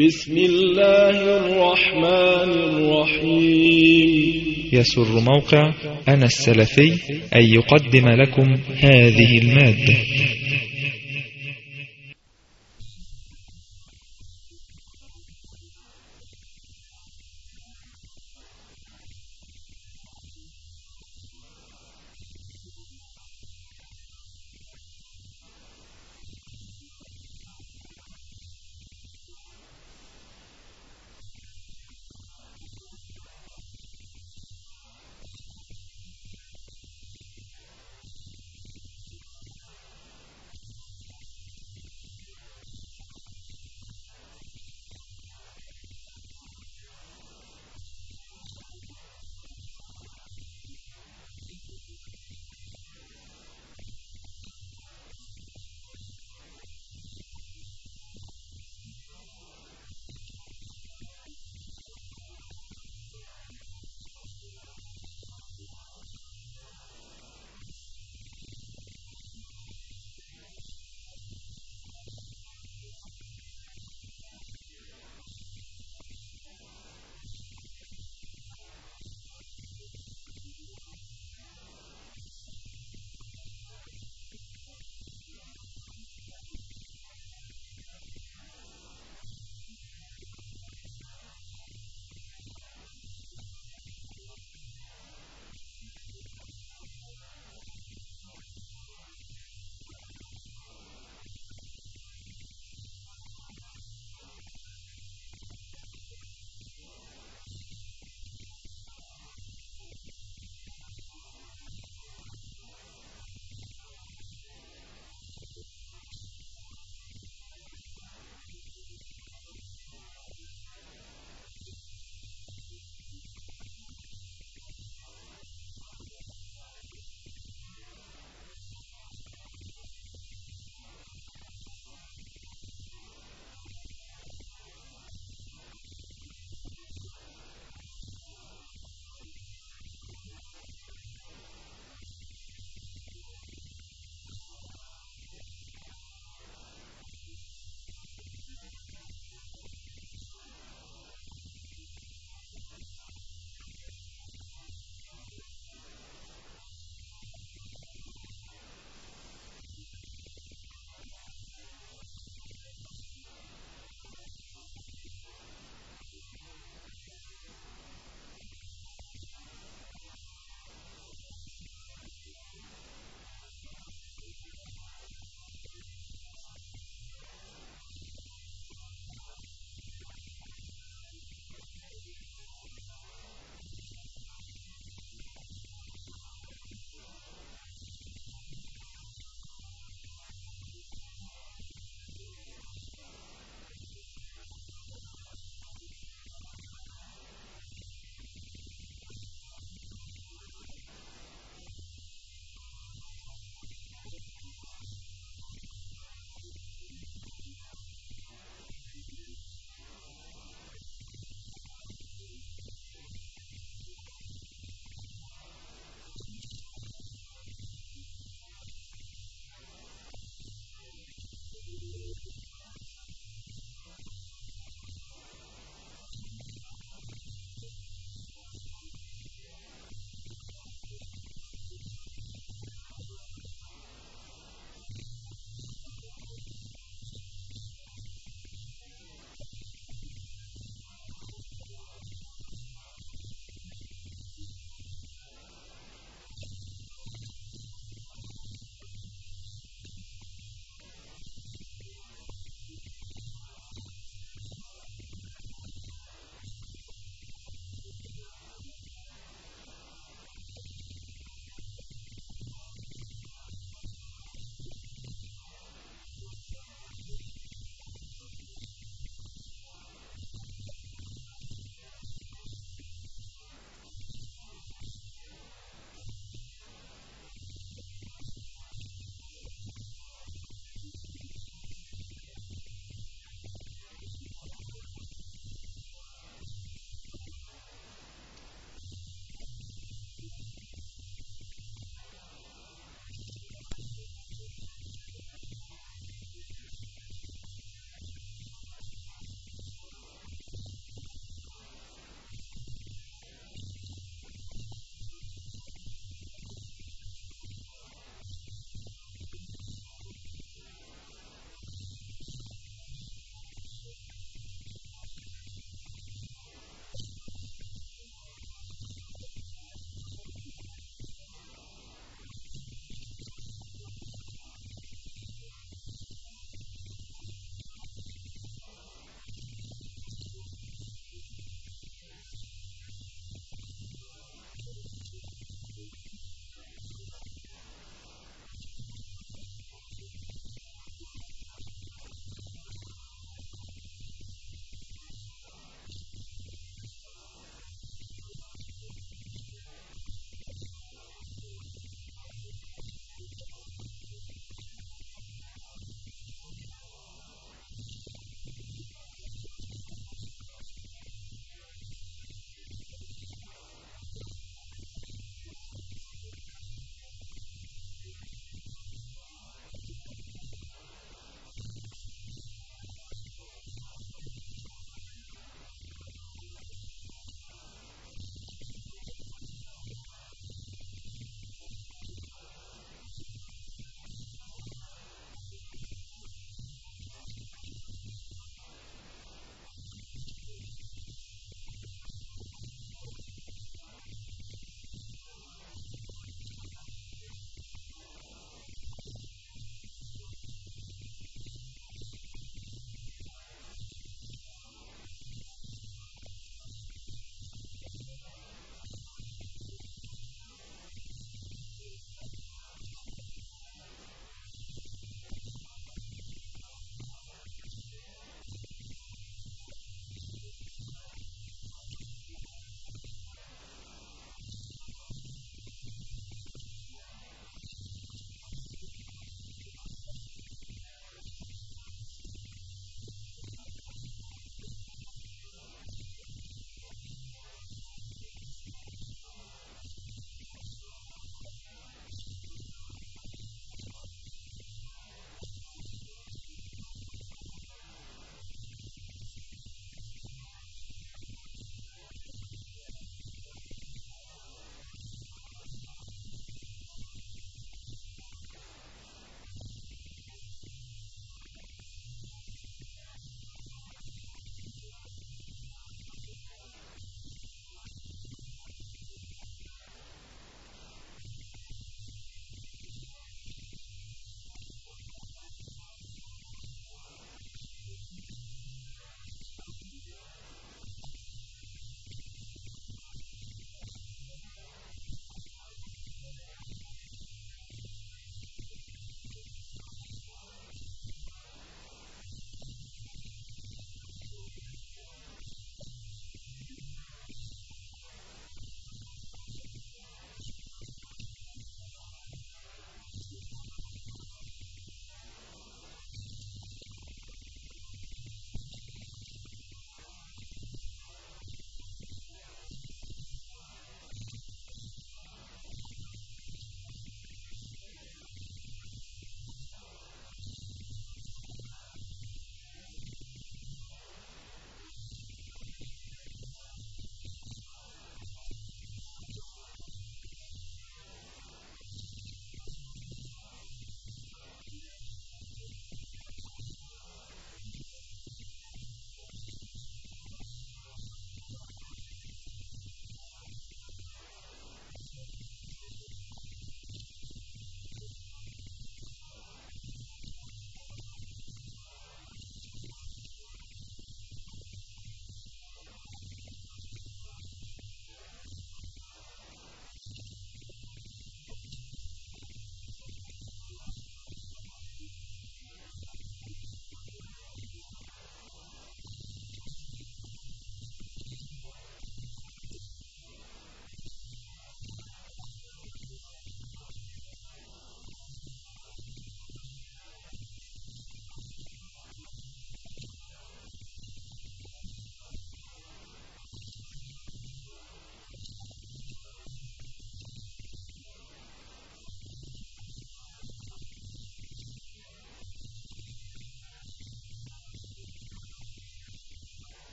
بسم الله الرحمن الرحيم. يسر موقع أنا السلفي أن يقدم لكم هذه المادة.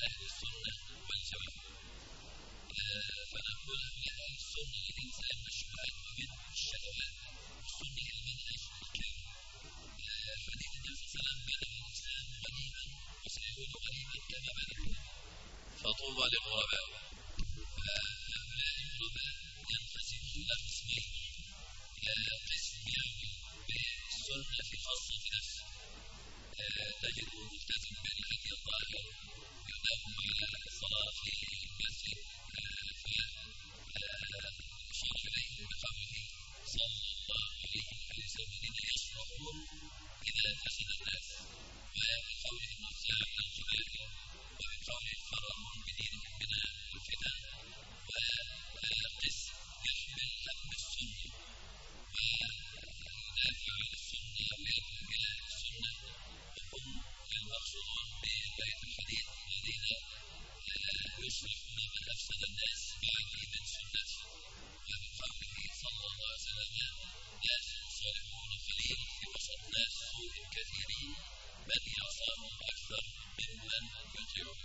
أهل السنة والجماعة. فنقول هؤلاء أهل السنة الذين سلمنا الشبهات ومنهم الشهوات والسنة هي المنهج الكامل. حديث النبي صلى الله عليه وسلم بدأ الإسلام غريبا وسيعود غريبا كما بدأ، فطوبى للغرباء. فهؤلاء الغرباء ينقسمون إلى قسمين. قسم يعمل بالسنة في خاصة نفسه، تجده ملتزم بالهدي الظاهر، يداوم على الصلاة في المسجد، فأشار إليه بقوله صلى الله عليه وسلم الذين يشركون إذا فسد الناس، وبقوله المرجع من القبائل، وبقوله فرغوا بدينهم من الفتن. وقسم يحمل هم السنة ويدافع عن السنة ويدعو إلى السنة، وهم المقصودون بآية الحديث الذين يصلحون من أفسد الناس بعد من سنته، وبقوله صلى الله عليه وسلم ناس صالحون قليل في وسط ناس سوء كثيرين من يعصاهم أكثر ممن يطيعون.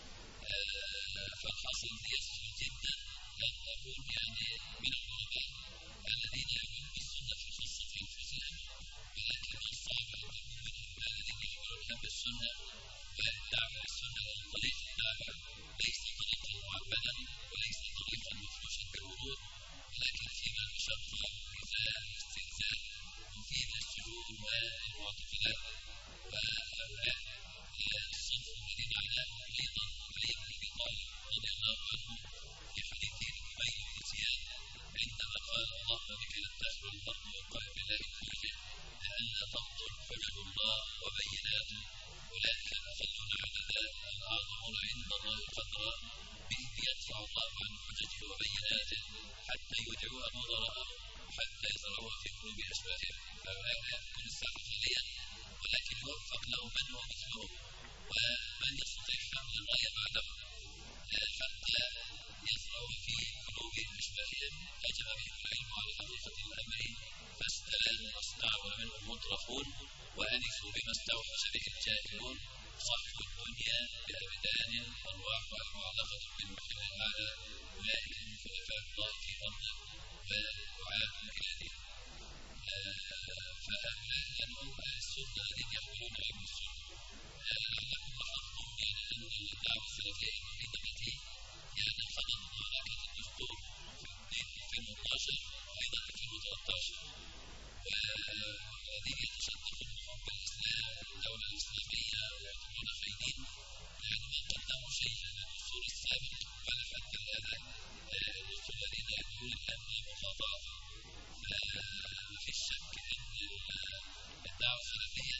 فالحاصل يسهل جدا أن أكون من الغرباء الذين يعملون بالسنة في خاصة أنفسهم، ولكن الصعب أن تكون منهم الذين يعملون هم السنة ويدعوا السنة طريق الدعوة ليس طريقا معبدا وليس طريقا مفروشا بالورود، ولكن فيما المشقة والإيذاء والاستهزاء وفيه السجود والمعتقدات. وهؤلاء الصنف الذي معناه أيضا علي بن أبي طالب رضي الله عنه في حديث أبي بن زياد عندما قال اللهم بك ينتشر الأرض وقال بالله كله لئلا تبطل حجج الله وبيناته، أولئك الأقلون عددا الأعظمون عند الله قدرا، بهم يدفع الله عن حججه وبيناته حتى يدعوها نظراءه حتى يزرعوها في قلوب أشباههم. هؤلاء لا يمكن الساعة حاليا، ولكن يوفق له من هو مثلهم ومن يستطيع حمل الغاية بعدهم حتى يزرع في قلوب أشباههم. هجم بهم العلم على حقيقة الأمر فاستلانوا واستعبر منهم مطرفون وأنسوا بما استوحش به الجاهلون، صحوا الدنيا بأبدان أرواحها معلقة بالمحل الأعلى، أولئك هم خلفاء الله في أرضه ودعاة إلى دينه. فهؤلاء هم أهل السنة الذين يحملون علم السنة. لعلكم لاحظتم أن الدعوة السلفية الوحيدة التي خضت معركة الدستور في 2012 أيضا في 2013، والذين يتشدقون بحب الإسلام والدولة الإسلامية ويعتبرون خاينين ما قدموا شيء من الدستور السابق، بل حتى الآن الدستور الذين يدعون الأمن مقاطعة. ما فيش شك أن الدعوة السلفية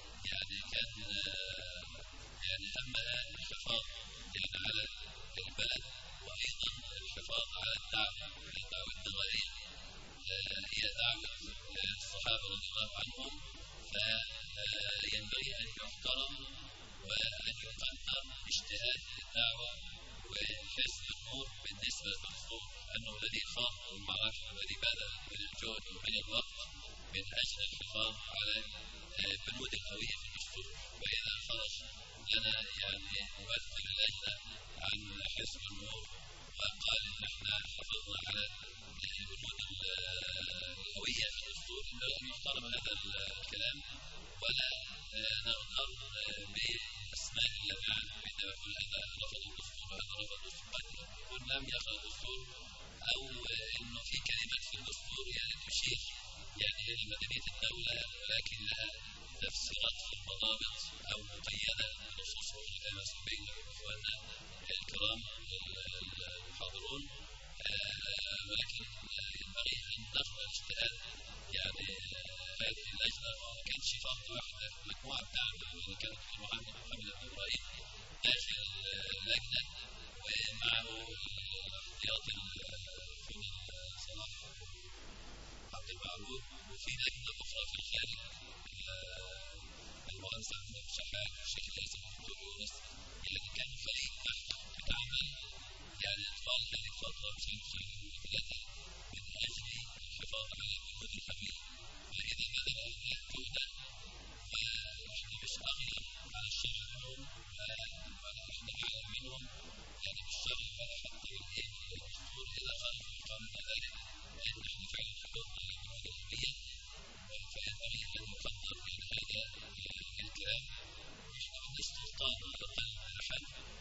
كان همها الحفاظ على البلد وأيضا الحفاظ على الدعوة الدعوية هي دعوة الصحابة رضي الله عنهم، فينبغي أن يحترم وأن يقدر اجتهاد الدعوة وحسن الأمور بالنسبة للدستور، أنه الذي خاض المعركة والذي بذل من الجهد ومن الوقت من أجل الحفاظ على بنود الهوية في الدستور. وإذا خرج لنا ممثل اللجنة عن حسن الأمور وقال إن احنا حافظنا على بنود الهوية في الدستور، ينبغي أن يحترم هذا الكلام ولا نغتر بأسماء اللمعان عندما يقول هذا رفض الدستور وهذا رفض الدستور، قد يكون لم يقرأ الدستور أو إنه في كلمة في الدستور تشير لمدنية الدولة ولكن لها تفسيرات في المضابط أو مقيدة بنصوص كما سبق إخواننا الكرام الحاضرون، ولكن ينبغي أن نقبل اجتهاد هذه اللجنة ما كانش فرد واحدة، مجموعة بتاعنا اللي كانت محمد بن إبراهيم داخل اللجنة ومعه احتياط الفضل صلاح عبد المعبود، وفي لجنة أخرى في الخارج المهندس أحمد شحات والشيخ ياسر الدكتور يونس، كان فريق تعمل طوال هذه الفترة بشكل ثلاثة من أجل الحفاظ على بنود الهوية. وإذا بذل هؤلاء جهدا ونحن مش أغير على الشعب اليوم ونحن نعلم منهم يعني بالشرع ولا حتى بالدستور إذا قالنا ذلك فإن نحن فعلا نحكم على البنود العلمية فينبغي أن يقدر من هذا الكلام نحن بالنسبة للسلطان أقل أحد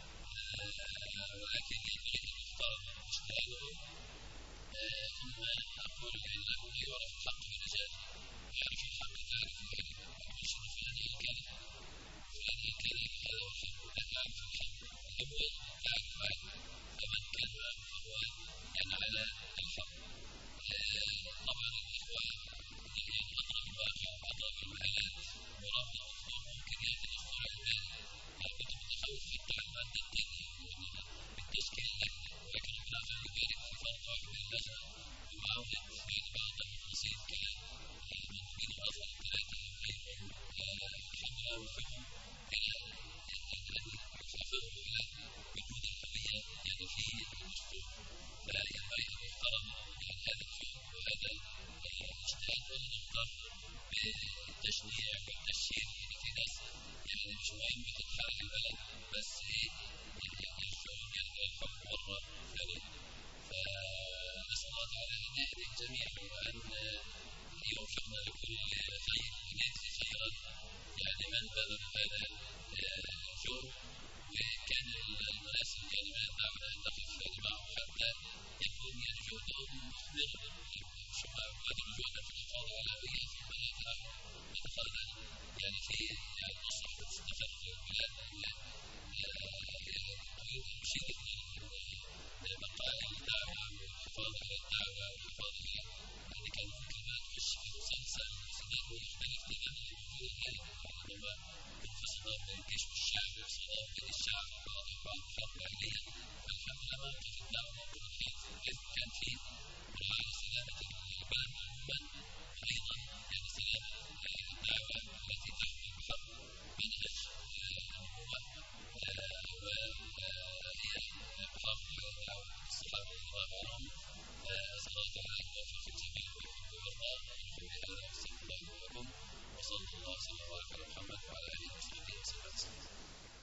ولكن ينبغي أن يختار اجتهاده ثم أقول بأنه يعرف الحق بالرجال يعرف الحق تعرف ذلك يشرف فلان الكلمة هذا هو الحق لا تعرف الحق الأول تعرف عنه فمن كان فهو يعني على الحق طبعا الإخوة يعني أقرب الواقع أقرب المحلات مرافق الدكتور ممكن يأتي دكتور علمان أنا كنت متخوف حتى على المادة الثانية بالتشكيل ولكن ربنا عز وجل يبارك في فرد واحد من اللجنة ومعاونة يعني بعض التفاصيل كمندوبين الأصل الثلاثة وغيرهم الحمد لله وفقهم إلى أن يفهموا إلى وجود الحرية يعني في الدستور فلا ينبغي أن يحترم يعني هذا الفهم وهذا الاجتهاد ولا نختار بالتشنيع والتشهير في ناس يعني مش مهم تتحرك البلد بس يشعرون يعني الحكم مرة ثانية فنسأل الله تعالى أن يهدي الجميع وأن يوفقنا لكل خير ويجزي خيرا يعني من بذل هذا الجهد وكان المناسب يعني من الدعوة أن تقف معهم حتى يكون يعني جهدهم مثمر بذلوا جهدا في الحفاظ على هوية نتخاذل يعني في يعني نصح استفدت البلاد يشير لبقاء الدعوة والحفاظ على الدعوة والحفاظ على يعني كان في كلمات والشيء مسلسل وسنان ويختلف تماما الموجود الآن عندما في صدام بين الجيش والشعب وصدام بين الشعب وبعض الحرب الأهلية الحمد لله ما وقف الدعوة موجود حيث كان فيه مراعاة سلامة البلد عموما أيضا يعني سلامة الدعوة التي تحمل بحق منهج النبوة وهي بحق دعوة الصحابة رضي الله عنهم أسأل الله تعالى أن يوفق الجميع ويحب ويرضى بهذا واستغفر الله لكم وصلى الله وسلم وبارك على محمد وعلى آله وصحبه وسلم.